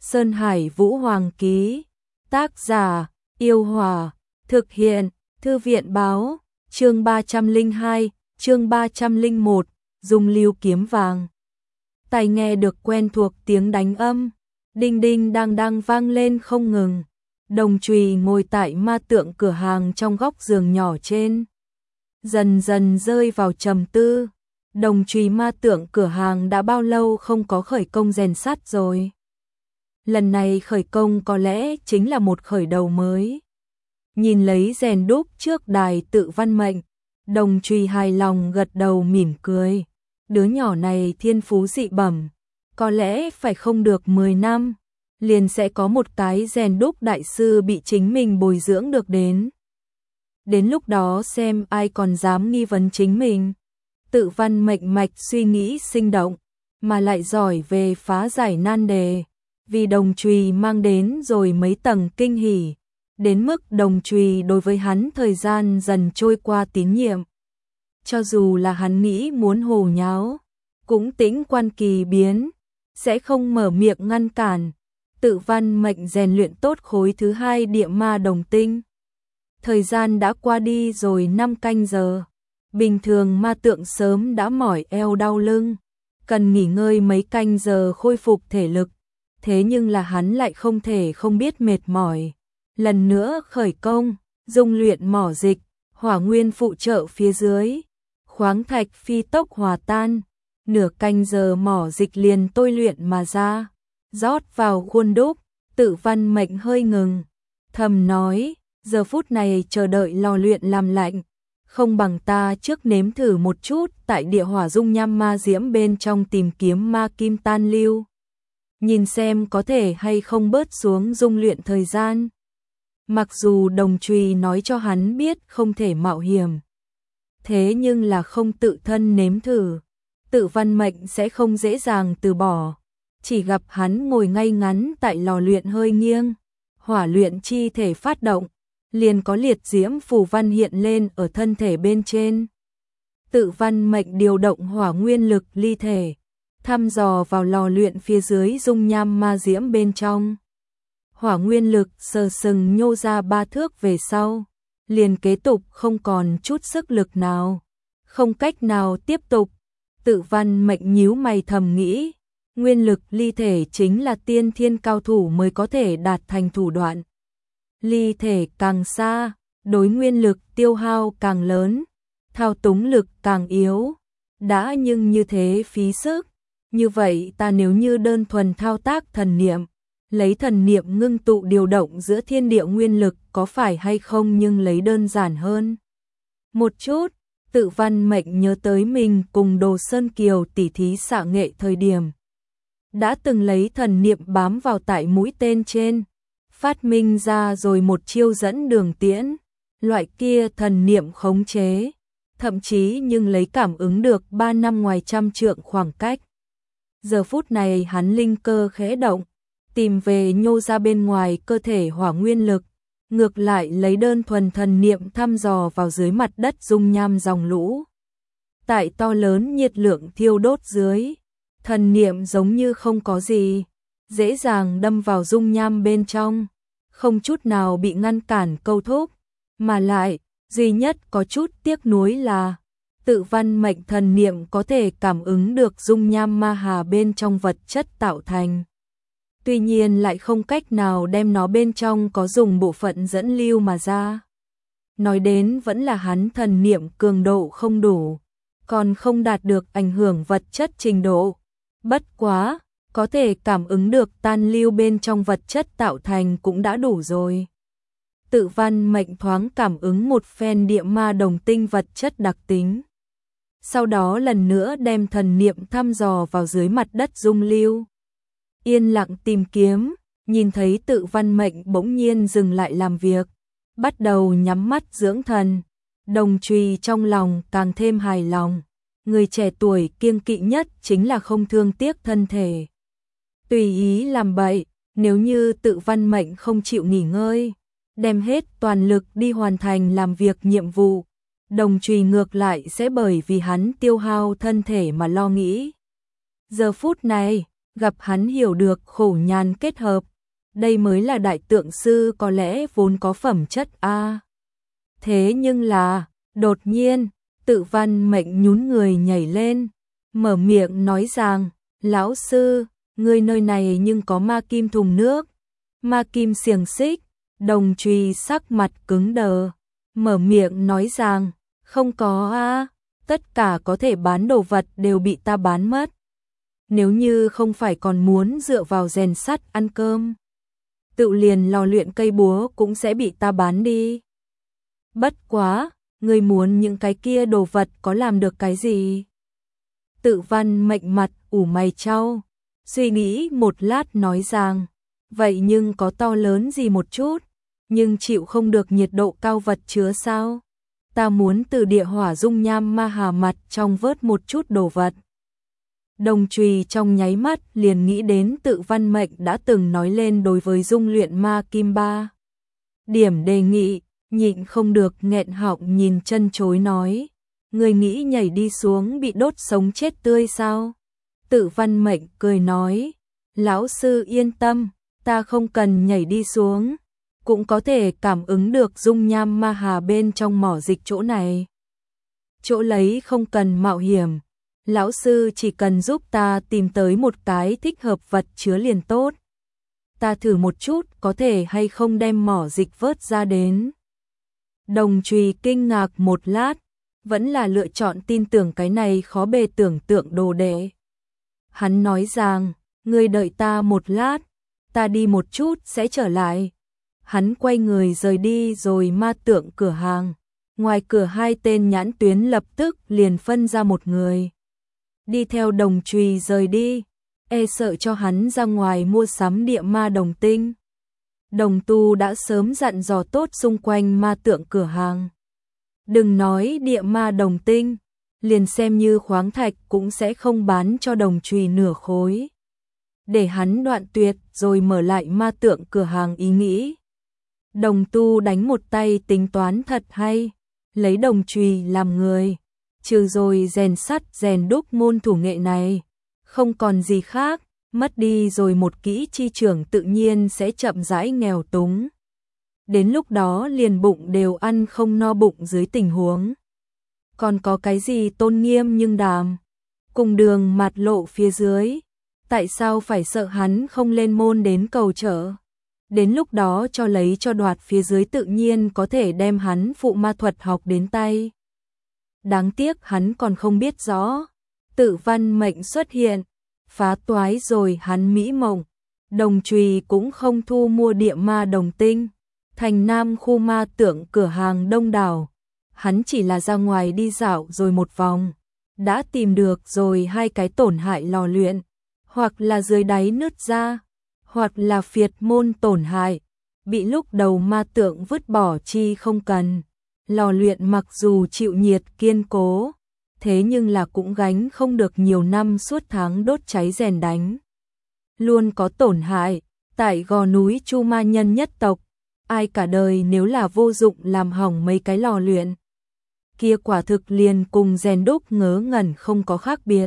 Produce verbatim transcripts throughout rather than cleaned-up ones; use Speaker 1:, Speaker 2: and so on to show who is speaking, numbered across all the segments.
Speaker 1: Sơn Hải Vũ Hoàng ký. Tác giả, Yêu Hòa. Thực hiện, Thư viện báo. Chương ba trăm lẻ hai, chương ba trăm lẻ một, dùng lưu kiếm vàng. Tai nghe được quen thuộc tiếng đánh âm, đinh đinh đang đang vang lên không ngừng. Đồng Trùy ngồi tại ma tượng cửa hàng trong góc giường nhỏ trên, dần dần rơi vào trầm tư. Đồng Trùy ma tượng cửa hàng đã bao lâu không có khởi công rèn sắt rồi? Lần này khởi công có lẽ chính là một khởi đầu mới. Nhìn lấy rèn đúc trước đài Tự Văn Mệnh, Đồng Trùy hài lòng gật đầu mỉm cười. Đứa nhỏ này thiên phú dị bẩm, có lẽ phải không được mười năm, liền sẽ có một cái rèn đúc đại sư bị chính mình bồi dưỡng được đến. Đến lúc đó xem ai còn dám nghi vấn chính mình. Tự Văn Mệnh mạch suy nghĩ sinh động, mà lại giỏi về phá giải nan đề, vì Đồng Trùy mang đến rồi mấy tầng kinh hỉ, đến mức Đồng Trùy đối với hắn thời gian dần trôi qua tín nhiệm. Cho dù là hắn nghĩ muốn hồ nháo, cũng tĩnh quan kỳ biến, sẽ không mở miệng ngăn cản. Tự Văn Mệnh rèn luyện tốt khối thứ hai địa ma đồng tinh. Thời gian đã qua đi rồi năm canh giờ. Bình thường ma tượng sớm đã mỏi eo đau lưng, cần nghỉ ngơi mấy canh giờ khôi phục thể lực. Thế nhưng là hắn lại không thể không biết mệt mỏi. Lần nữa khởi công, dung luyện mỏ dịch, hỏa nguyên phụ trợ phía dưới. Khoáng thạch phi tốc hòa tan, nửa canh giờ mỏ dịch liền tôi luyện mà ra, rót vào khuôn đúc. Tự Văn Mệnh hơi ngừng, thầm nói, giờ phút này chờ đợi lò luyện làm lạnh, không bằng ta trước nếm thử một chút tại địa hỏa dung nham ma diễm bên trong tìm kiếm ma kim tan lưu, nhìn xem có thể hay không bớt xuống dung luyện thời gian. Mặc dù Đồng Trùy nói cho hắn biết không thể mạo hiểm, thế nhưng là không tự thân nếm thử, Tự Văn Mệnh sẽ không dễ dàng từ bỏ. Chỉ gặp hắn ngồi ngay ngắn tại lò luyện hơi nghiêng, hỏa luyện chi thể phát động, liền có liệt diễm phù văn hiện lên ở thân thể bên trên. Tự Văn Mệnh điều động hỏa nguyên lực ly thể, thăm dò vào lò luyện phía dưới dung nham ma diễm bên trong. Hỏa nguyên lực sờ sừng nhô ra ba thước về sau, liền kế tục không còn chút sức lực nào, không cách nào tiếp tục. Tự Văn Mệnh nhíu mày thầm nghĩ, nguyên lực ly thể chính là tiên thiên cao thủ mới có thể đạt thành thủ đoạn. Ly thể càng xa, đối nguyên lực tiêu hao càng lớn, thao túng lực càng yếu. Đã nhưng như thế phí sức, như vậy ta nếu như đơn thuần thao tác thần niệm, lấy thần niệm ngưng tụ điều động giữa thiên địa nguyên lực có phải hay không nhưng lấy đơn giản hơn một chút. Tự Văn Mệnh nhớ tới mình cùng Đồ Sơn Kiều tỉ thí xạ nghệ thời điểm, đã từng lấy thần niệm bám vào tại mũi tên trên, phát minh ra rồi một chiêu dẫn đường tiễn. Loại kia thần niệm khống chế, thậm chí nhưng lấy cảm ứng được ba năm ngoài trăm trượng khoảng cách. Giờ phút này hắn linh cơ khẽ động, tìm về nhô ra bên ngoài cơ thể hỏa nguyên lực, ngược lại lấy đơn thuần thần niệm thăm dò vào dưới mặt đất dung nham dòng lũ. Tại to lớn nhiệt lượng thiêu đốt dưới, thần niệm giống như không có gì, dễ dàng đâm vào dung nham bên trong, không chút nào bị ngăn cản câu thúc. Mà lại, duy nhất có chút tiếc nuối là, Tự Văn Mệnh thần niệm có thể cảm ứng được dung nham ma hà bên trong vật chất tạo thành. Tuy nhiên lại không cách nào đem nó bên trong có dùng bộ phận dẫn lưu mà ra. Nói đến vẫn là hắn thần niệm cường độ không đủ, còn không đạt được ảnh hưởng vật chất trình độ. Bất quá, có thể cảm ứng được tan lưu bên trong vật chất tạo thành cũng đã đủ rồi. Tự Văn Mệnh thoáng cảm ứng một phen địa ma đồng tinh vật chất đặc tính. Sau đó lần nữa đem thần niệm thăm dò vào dưới mặt đất dung lưu. Yên lặng tìm kiếm, nhìn thấy Tự Văn Mệnh bỗng nhiên dừng lại làm việc, bắt đầu nhắm mắt dưỡng thần. Đồng Trùy trong lòng càng thêm hài lòng. Người trẻ tuổi kiêng kỵ nhất chính là không thương tiếc thân thể, tùy ý làm bậy. Nếu như Tự Văn Mệnh không chịu nghỉ ngơi, đem hết toàn lực đi hoàn thành làm việc nhiệm vụ, Đồng Trùy ngược lại sẽ bởi vì hắn tiêu hao thân thể mà lo nghĩ. Giờ phút này, gặp hắn hiểu được khổ nhàn kết hợp, đây mới là đại tượng sư có lẽ vốn có phẩm chất a. Thế nhưng là, đột nhiên, Tự Văn Mệnh nhún người nhảy lên, mở miệng nói rằng, lão sư, người nơi này nhưng có ma kim thùng nước, ma kim xiềng xích. Đồng Trùy sắc mặt cứng đờ, mở miệng nói rằng, không có a, tất cả có thể bán đồ vật đều bị ta bán mất. Nếu như không phải còn muốn dựa vào rèn sắt ăn cơm, tự liền lò luyện cây búa cũng sẽ bị ta bán đi. Bất quá, người muốn những cái kia đồ vật có làm được cái gì? Tự Văn Mệnh mặt ủ mày chau, suy nghĩ một lát nói rằng, vậy nhưng có to lớn gì một chút, nhưng chịu không được nhiệt độ cao vật chứa sao? Ta muốn từ địa hỏa dung nham ma hà mặt trong vớt một chút đồ vật. Đồng Trùy trong nháy mắt liền nghĩ đến Tự Văn Mệnh đã từng nói lên đối với dung luyện ma kim ba điểm đề nghị, nhịn không được nghẹn họng nhìn chân chối nói, người nghĩ nhảy đi xuống bị đốt sống chết tươi sao? Tự Văn Mệnh cười nói, lão sư yên tâm, ta không cần nhảy đi xuống, cũng có thể cảm ứng được dung nham ma hà bên trong mỏ dịch chỗ này. Chỗ lấy không cần mạo hiểm, lão sư chỉ cần giúp ta tìm tới một cái thích hợp vật chứa liền tốt. Ta thử một chút có thể hay không đem mỏ dịch vớt ra đến. Đồng Trùy kinh ngạc một lát, vẫn là lựa chọn tin tưởng cái này khó bề tưởng tượng đồ đệ. Hắn nói rằng, ngươi đợi ta một lát, ta đi một chút sẽ trở lại. Hắn quay người rời đi rồi ma tượng cửa hàng. Ngoài cửa hai tên nhãn tuyến lập tức liền phân ra một người. Đi theo Đồng Trùy rời đi, e sợ cho hắn ra ngoài mua sắm địa ma đồng tinh. Đồng Tu đã sớm dặn dò tốt xung quanh ma tượng cửa hàng. Đừng nói địa ma đồng tinh, liền xem như khoáng thạch cũng sẽ không bán cho Đồng Trùy nửa khối. Để hắn đoạn tuyệt rồi mở lại ma tượng cửa hàng ý nghĩ. Đồng Tu đánh một tay tính toán thật hay, lấy Đồng Trùy làm người, trừ rồi rèn sắt rèn đúc môn thủ nghệ này, không còn gì khác, mất đi rồi một kỹ chi trưởng tự nhiên sẽ chậm rãi nghèo túng. Đến lúc đó liền bụng đều ăn không no bụng dưới tình huống. Còn có cái gì tôn nghiêm nhưng đàm, cùng đường mặt lộ phía dưới, tại sao phải sợ hắn không lên môn đến cầu trợ? Đến lúc đó cho lấy cho đoạt phía dưới tự nhiên có thể đem hắn phụ ma thuật học đến tay. Đáng tiếc hắn còn không biết rõ, Tự Văn Mệnh xuất hiện, phá toái rồi hắn mỹ mộng. Đồng Trùy cũng không thu mua địa ma đồng tinh, thành Nam khu ma tượng cửa hàng đông đảo. Hắn chỉ là ra ngoài đi dạo rồi một vòng, đã tìm được rồi hai cái tổn hại lò luyện, hoặc là dưới đáy nứt ra, hoặc là phiệt môn tổn hại, bị lúc đầu ma tượng vứt bỏ chi không cần. Lò luyện mặc dù chịu nhiệt kiên cố, thế nhưng là cũng gánh không được nhiều năm suốt tháng đốt cháy rèn đánh. Luôn có tổn hại, tại gò núi Chu Ma Nhân nhất tộc, ai cả đời nếu là vô dụng làm hỏng mấy cái lò luyện, kia quả thực liền cùng rèn đúc ngớ ngẩn không có khác biệt.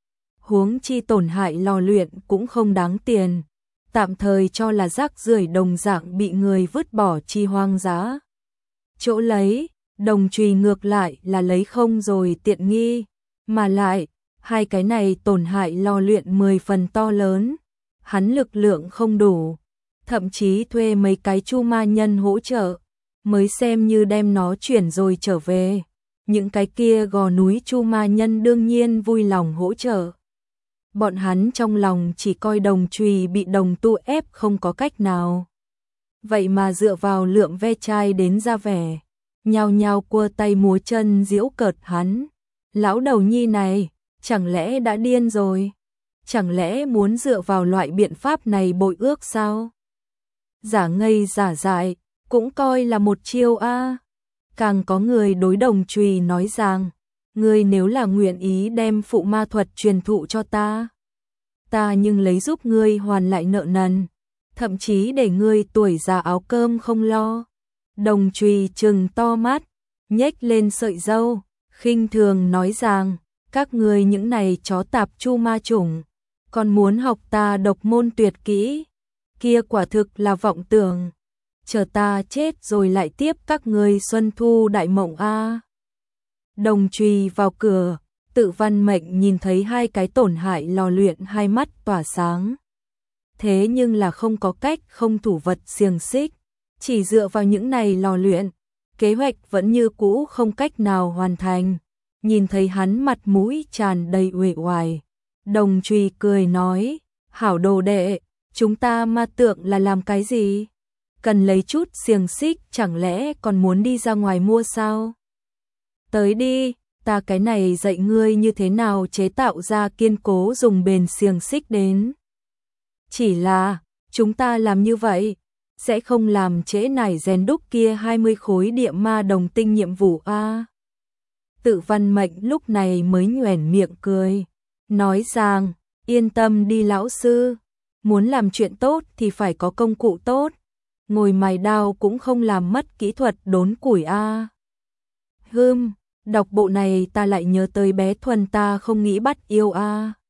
Speaker 1: Huống chi tổn hại lò luyện cũng không đáng tiền, tạm thời cho là rác rưởi đồng dạng bị người vứt bỏ chi hoang giá. Chỗ lấy, Đồng Trùy ngược lại là lấy không rồi tiện nghi, mà lại, hai cái này tổn hại lò luyện mười phần to lớn, hắn lực lượng không đủ, thậm chí thuê mấy cái Chu Ma Nhân hỗ trợ, mới xem như đem nó chuyển rồi trở về. Những cái kia gò núi Chu Ma Nhân đương nhiên vui lòng hỗ trợ. Bọn hắn trong lòng chỉ coi Đồng Trùy bị Đồng Tu ép không có cách nào. Vậy mà dựa vào lượng ve chai đến ra vẻ, nhao nhao cua tay múa chân giễu cợt hắn. Lão đầu nhi này, chẳng lẽ đã điên rồi? Chẳng lẽ muốn dựa vào loại biện pháp này bội ước sao? Giả ngây giả dại, cũng coi là một chiêu a. Càng có người đối Đồng Trùy nói rằng, ngươi nếu là nguyện ý đem phụ ma thuật truyền thụ cho ta, ta nhưng lấy giúp ngươi hoàn lại nợ nần, thậm chí để ngươi tuổi già áo cơm không lo. Đồng Trùy trừng to mắt, nhếch lên sợi râu, khinh thường nói rằng, các ngươi những này chó tạp chu ma chủng, còn muốn học ta độc môn tuyệt kỹ, kia quả thực là vọng tưởng. Chờ ta chết rồi lại tiếp các ngươi xuân thu đại mộng a. Đồng Trùy vào cửa, Tự Văn Mệnh nhìn thấy hai cái tổn hại lò luyện, hai mắt tỏa sáng. Thế nhưng là không có cách không thủ vật xiềng xích, chỉ dựa vào những này lò luyện, kế hoạch vẫn như cũ không cách nào hoàn thành. Nhìn thấy hắn mặt mũi tràn đầy uể oải, Đồng Trùy cười nói, hảo đồ đệ, chúng ta ma tượng là làm cái gì? Cần lấy chút xiềng xích, chẳng lẽ còn muốn đi ra ngoài mua sao? Tới đi, ta cái này dạy ngươi như thế nào chế tạo ra kiên cố dùng bền xiềng xích đến. Chỉ là, chúng ta làm như vậy, sẽ không làm trễ nải rèn đúc kia hai mươi khối địa ma đồng tinh nhiệm vụ a. Tự Văn Mệnh lúc này mới nhoẻn miệng cười, nói rằng, yên tâm đi lão sư, muốn làm chuyện tốt thì phải có công cụ tốt, ngồi mài đao cũng không làm mất kỹ thuật đốn củi a. Hừm, đọc bộ này ta lại nhớ tới bé Thuần ta không nghĩ bắt yêu a.